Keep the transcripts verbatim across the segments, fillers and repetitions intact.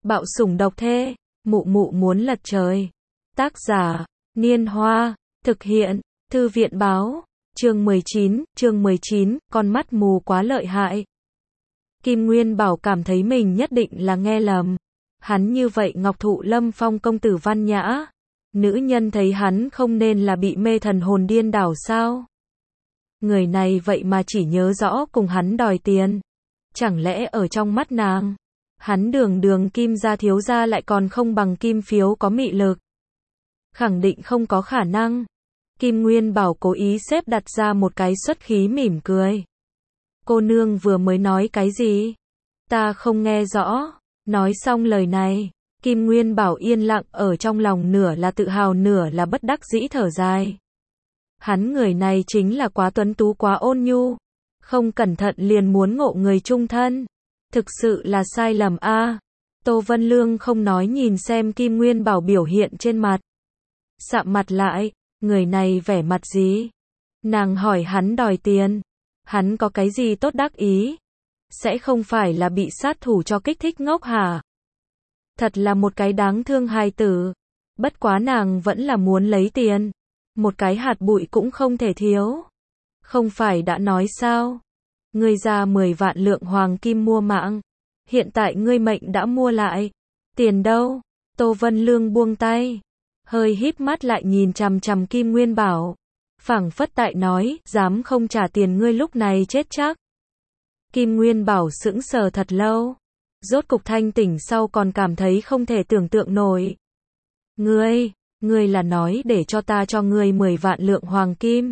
Bạo sủng độc thê, mụ mụ muốn lật trời. Tác giả, Niên Hoa, thực hiện, Thư viện báo, chương mười chín, chương mười chín, con mắt mù quá lợi hại. Kim Nguyên Bảo cảm thấy mình nhất định là nghe lầm. Hắn như vậy Ngọc Thụ Lâm Phong công tử văn nhã. Nữ nhân thấy hắn không nên là bị mê thần hồn điên đảo sao? Người này vậy mà chỉ nhớ rõ cùng hắn đòi tiền. Chẳng lẽ ở trong mắt nàng, hắn đường đường Kim gia thiếu gia lại còn không bằng Kim Phiếu có mị lực? Khẳng định không có khả năng. Kim Nguyên Bảo cố ý xếp đặt ra một cái xuất khí mỉm cười. Cô nương vừa mới nói cái gì? Ta không nghe rõ. Nói xong lời này, Kim Nguyên Bảo yên lặng, ở trong lòng nửa là tự hào nửa là bất đắc dĩ thở dài. Hắn người này chính là quá tuấn tú quá ôn nhu. Không cẩn thận liền muốn ngộ người chung thân. Thực sự là sai lầm a. À. Tô Vân Lương không nói nhìn xem Kim Nguyên Bảo biểu hiện trên mặt. Sạm mặt lại, người này vẻ mặt gì? Nàng hỏi hắn đòi tiền. Hắn có cái gì tốt đắc ý? Sẽ không phải là bị sát thủ cho kích thích ngốc hả? Thật là một cái đáng thương hài tử. Bất quá nàng vẫn là muốn lấy tiền. Một cái hạt bụi cũng không thể thiếu. Không phải đã nói sao? Ngươi ra mười vạn lượng hoàng kim mua mạng. Hiện tại ngươi mệnh đã mua lại. Tiền đâu? Tô Vân Lương buông tay. Hơi híp mắt lại nhìn chằm chằm Kim Nguyên Bảo. Phảng phất tại nói, dám không trả tiền ngươi lúc này chết chắc. Kim Nguyên Bảo sững sờ thật lâu. Rốt cục thanh tỉnh sau còn cảm thấy không thể tưởng tượng nổi. Ngươi, ngươi là nói để cho ta cho ngươi mười vạn lượng hoàng kim.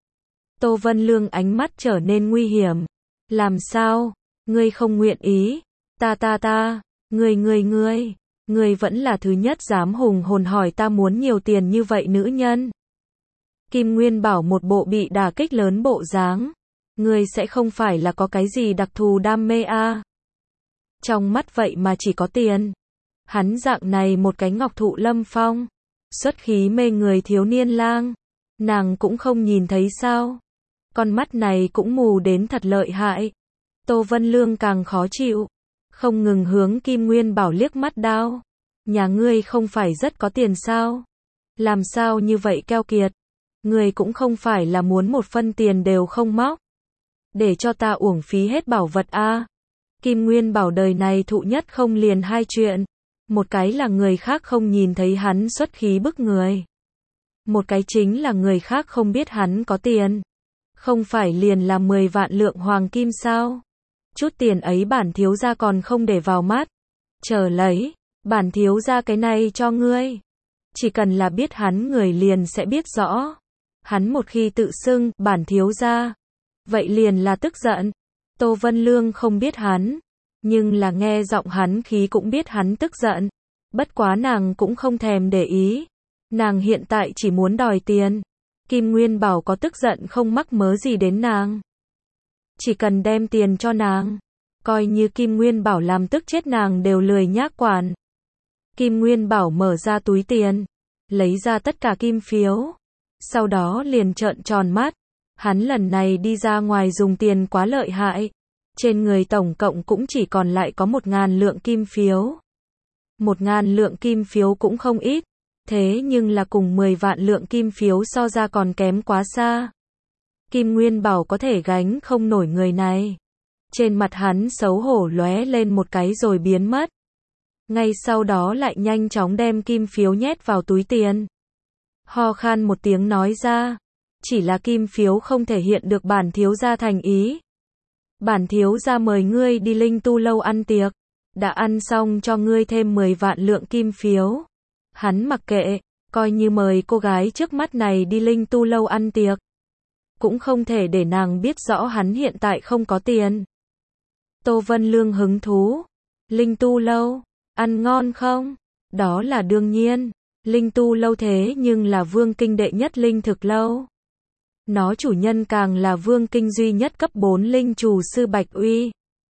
Tô Vân Lương ánh mắt trở nên nguy hiểm. Làm sao? Ngươi không nguyện ý. Ta ta ta, ngươi ngươi ngươi, ngươi vẫn là thứ nhất dám hùng hồn hỏi ta muốn nhiều tiền như vậy nữ nhân. Kim Nguyên Bảo một bộ bị đả kích lớn bộ dáng. Ngươi sẽ không phải là có cái gì đặc thù đam mê a? À? Trong mắt vậy mà chỉ có tiền. Hắn dạng này một cái Ngọc Thụ Lâm Phong, xuất khí mê người thiếu niên lang, nàng cũng không nhìn thấy sao? Con mắt này cũng mù đến thật lợi hại. Tô Vân Lương càng khó chịu, không ngừng hướng Kim Nguyên Bảo liếc mắt đao. Nhà ngươi không phải rất có tiền sao? Làm sao như vậy keo kiệt? Ngươi cũng không phải là muốn một phân tiền đều không móc. Để cho ta uổng phí hết bảo vật a. À. Kim Nguyên Bảo đời này thụ nhất không liền hai chuyện. Một cái là người khác không nhìn thấy hắn xuất khí bức người. Một cái chính là người khác không biết hắn có tiền. Không phải liền là mười vạn lượng hoàng kim sao? Chút tiền ấy bản thiếu gia còn không để vào mắt. Chờ lấy, bản thiếu gia cái này cho ngươi. Chỉ cần là biết hắn người liền sẽ biết rõ. Hắn một khi tự xưng bản thiếu gia, vậy liền là tức giận. Tô Vân Lương không biết hắn, nhưng là nghe giọng hắn khí cũng biết hắn tức giận. Bất quá nàng cũng không thèm để ý. Nàng hiện tại chỉ muốn đòi tiền. Kim Nguyên Bảo có tức giận không mắc mớ gì đến nàng. Chỉ cần đem tiền cho nàng, coi như Kim Nguyên Bảo làm tức chết nàng đều lười nhác quản. Kim Nguyên Bảo mở ra túi tiền, lấy ra tất cả kim phiếu, sau đó liền trợn tròn mắt. Hắn lần này đi ra ngoài dùng tiền quá lợi hại. Trên người tổng cộng cũng chỉ còn lại có một ngàn lượng kim phiếu. Một ngàn lượng kim phiếu cũng không ít. Thế nhưng là cùng mười vạn lượng kim phiếu so ra còn kém quá xa. Kim Nguyên Bảo có thể gánh không nổi người này. Trên mặt hắn xấu hổ lóe lên một cái rồi biến mất. Ngay sau đó lại nhanh chóng đem kim phiếu nhét vào túi tiền. Ho khan một tiếng nói ra. Chỉ là kim phiếu không thể hiện được bản thiếu gia thành ý. Bản thiếu gia mời ngươi đi Linh Tu lâu ăn tiệc. Đã ăn xong cho ngươi thêm mười vạn lượng kim phiếu. Hắn mặc kệ, coi như mời cô gái trước mắt này đi Linh Tu lâu ăn tiệc. Cũng không thể để nàng biết rõ hắn hiện tại không có tiền. Tô Vân Lương hứng thú. Linh Tu lâu, ăn ngon không? Đó là đương nhiên. Linh Tu lâu thế nhưng là vương kinh đệ nhất linh thực lâu. Nó chủ nhân càng là vương kinh duy nhất cấp bốn linh chủ sư Bạch Uy.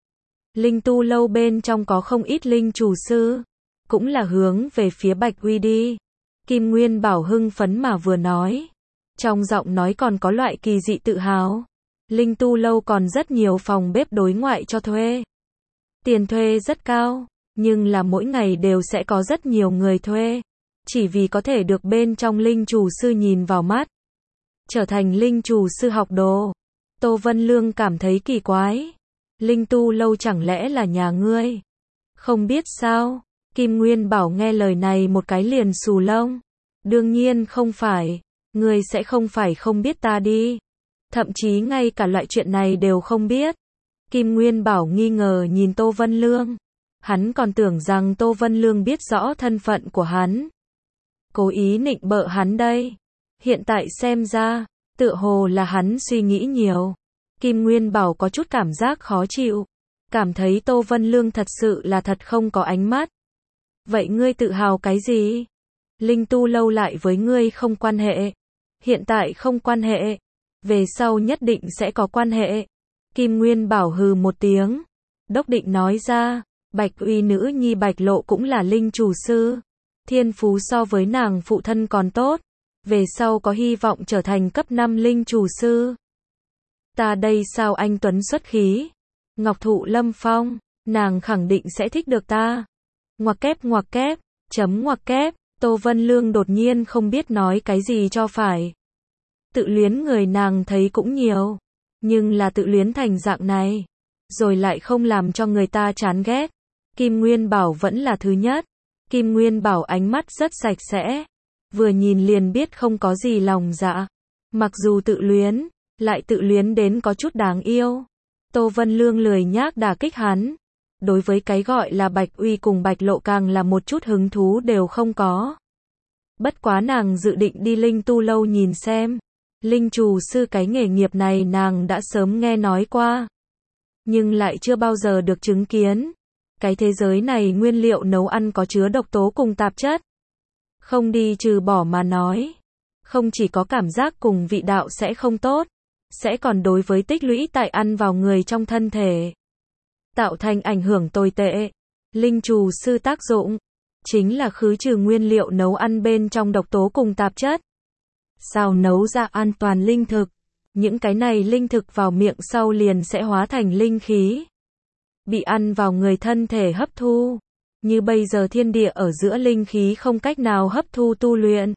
Linh Tu lâu bên trong có không ít linh chủ sư, cũng là hướng về phía Bạch Uy đi. Kim Nguyên Bảo hưng phấn mà vừa nói, trong giọng nói còn có loại kỳ dị tự hào. Linh Tu lâu còn rất nhiều phòng bếp đối ngoại cho thuê. Tiền thuê rất cao, nhưng là mỗi ngày đều sẽ có rất nhiều người thuê, chỉ vì có thể được bên trong linh chủ sư nhìn vào mắt, trở thành linh chủ sư học đồ. Tô Vân Lương cảm thấy kỳ quái. Linh tu lâu chẳng lẽ là nhà ngươi? Không biết sao? Kim Nguyên Bảo nghe lời này một cái liền xù lông. Đương nhiên không phải. Ngươi sẽ không phải không biết ta đi. Thậm chí ngay cả loại chuyện này đều không biết. Kim Nguyên Bảo nghi ngờ nhìn Tô Vân Lương. Hắn còn tưởng rằng Tô Vân Lương biết rõ thân phận của hắn. Cố ý nịnh bợ hắn đây. Hiện tại xem ra, tựa hồ là hắn suy nghĩ nhiều. Kim Nguyên Bảo có chút cảm giác khó chịu. Cảm thấy Tô Vân Lương thật sự là thật không có ánh mắt. Vậy ngươi tự hào cái gì? Linh tu lâu lại với ngươi không quan hệ. Hiện tại không quan hệ. Về sau nhất định sẽ có quan hệ. Kim Nguyên Bảo hừ một tiếng. Đốc định nói ra, Bạch Uy nữ nhi Bạch Lộ cũng là linh chủ sư. Thiên phú so với nàng phụ thân còn tốt. Về sau có hy vọng trở thành cấp năm linh chủ sư. Ta đây sao anh Tuấn xuất khí? Ngọc Thụ Lâm Phong, nàng khẳng định sẽ thích được ta. Ngoặc kép ngoặc kép, chấm ngoặc kép, Tô Vân Lương đột nhiên không biết nói cái gì cho phải. Tự luyến người nàng thấy cũng nhiều, nhưng là tự luyến thành dạng này, rồi lại không làm cho người ta chán ghét. Kim Nguyên Bảo vẫn là thứ nhất. Kim Nguyên Bảo ánh mắt rất sạch sẽ, vừa nhìn liền biết không có gì lòng dạ. Mặc dù tự luyến, lại tự luyến đến có chút đáng yêu. Tô Vân Lương lười nhác đả kích hắn. Đối với cái gọi là Bạch Uy cùng Bạch Lộ càng là một chút hứng thú đều không có. Bất quá nàng dự định đi linh tu lâu nhìn xem. Linh chủ sư cái nghề nghiệp này nàng đã sớm nghe nói qua, nhưng lại chưa bao giờ được chứng kiến. Cái thế giới này nguyên liệu nấu ăn có chứa độc tố cùng tạp chất. Không đi trừ bỏ mà nói, không chỉ có cảm giác cùng vị đạo sẽ không tốt, sẽ còn đối với tích lũy tại ăn vào người trong thân thể, tạo thành ảnh hưởng tồi tệ. Linh chủ sư tác dụng chính là khứ trừ nguyên liệu nấu ăn bên trong độc tố cùng tạp chất, sao nấu ra an toàn linh thực. Những cái này linh thực vào miệng sau liền sẽ hóa thành linh khí, bị ăn vào người thân thể hấp thu. Như bây giờ thiên địa ở giữa linh khí không cách nào hấp thu tu luyện.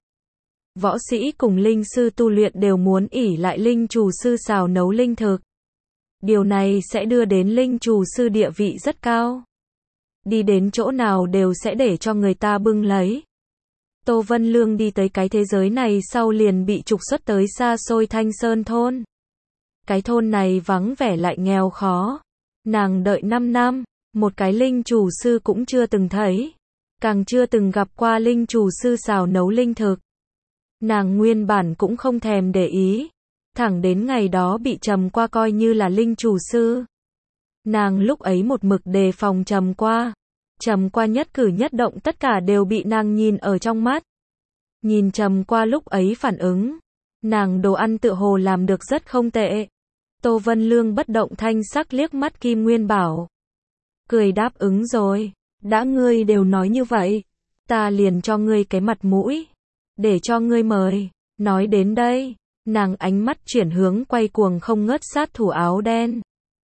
Võ sĩ cùng linh sư tu luyện đều muốn ỷ lại linh chủ sư xào nấu linh thực. Điều này sẽ đưa đến linh chủ sư địa vị rất cao. Đi đến chỗ nào đều sẽ để cho người ta bưng lấy. Tô Vân Lương đi tới cái thế giới này sau liền bị trục xuất tới xa xôi Thanh Sơn thôn. Cái thôn này vắng vẻ lại nghèo khó. Nàng đợi năm năm, một cái linh chủ sư cũng chưa từng thấy. Càng chưa từng gặp qua linh chủ sư xào nấu linh thực. Nàng nguyên bản cũng không thèm để ý. Thẳng đến ngày đó bị Trầm Qua coi như là linh chủ sư. Nàng lúc ấy một mực đề phòng Trầm Qua. Trầm Qua nhất cử nhất động tất cả đều bị nàng nhìn ở trong mắt. Nhìn Trầm Qua lúc ấy phản ứng, nàng đồ ăn tựa hồ làm được rất không tệ. Tô Vân Lương bất động thanh sắc liếc mắt Kim Nguyên Bảo. Cười đáp ứng rồi, đã ngươi đều nói như vậy, ta liền cho ngươi cái mặt mũi, để cho ngươi mời. Nói đến đây, nàng ánh mắt chuyển hướng quay cuồng không ngớt sát thủ áo đen.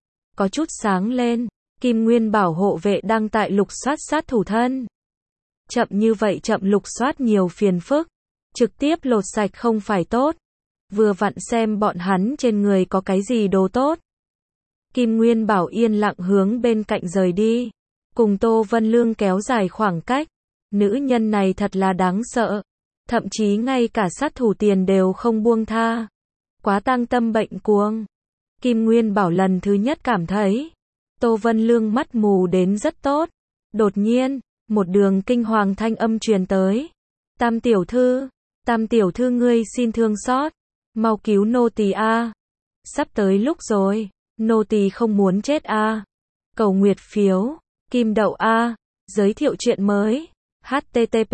Có chút sáng lên, Kim Nguyên Bảo hộ vệ đang tại lục soát sát thủ thân. Chậm như vậy chậm lục soát nhiều phiền phức, trực tiếp lột sạch không phải tốt. Vừa vặn xem bọn hắn trên người có cái gì đồ tốt. Kim Nguyên Bảo yên lặng hướng bên cạnh rời đi, cùng Tô Vân Lương kéo dài khoảng cách. Nữ nhân này thật là đáng sợ, thậm chí ngay cả sát thủ tiền đều không buông tha. Quá tang tâm bệnh cuồng. Kim Nguyên Bảo lần thứ nhất cảm thấy Tô Vân Lương mắt mù đến rất tốt. Đột nhiên, một đường kinh hoàng thanh âm truyền tới. Tam tiểu thư, Tam tiểu thư ngươi xin thương xót, mau cứu nô tỳ a. Sắp tới lúc rồi, nô tỳ không muốn chết a. Cầu nguyệt phiếu, kim đậu a. Giới thiệu chuyện mới. http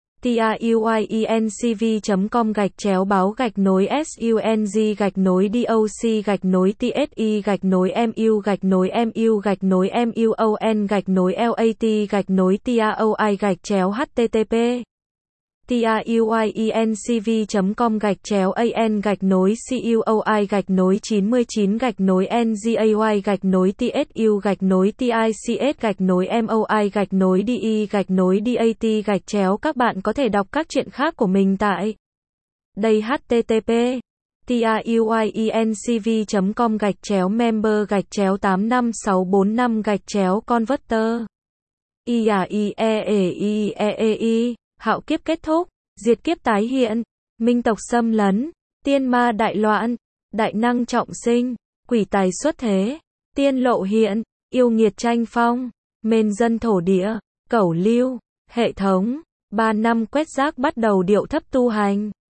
tauincv chấm com gạch chéo báo gạch nối sung gạch nối doc gạch nối tsi gạch nối mu gạch nối mu gạch nối muon gạch nối lat gạch nối taoi gạch chéo http tuyiencv.com gạch chéo an gạch nối coi gạch nối chín mươi chín gạch nối ngay gạch nối tsu gạch nối tics gạch nối moi gạch nối de gạch nối dat gạch chéo. Các bạn có thể đọc các truyện khác của mình tại đây http tuyiencv.com gạch chéo member gạch chéo tám năm sáu bốn năm gạch chéo converter. I A I E E I E E I, hạo kiếp kết thúc, diệt kiếp tái hiện, minh tộc xâm lấn, tiên ma đại loạn, đại năng trọng sinh, quỷ tài xuất thế, tiên lộ hiện, yêu nghiệt tranh phong, mên dân thổ địa, cẩu lưu, hệ thống, ba năm quét rác bắt đầu điệu thấp tu hành.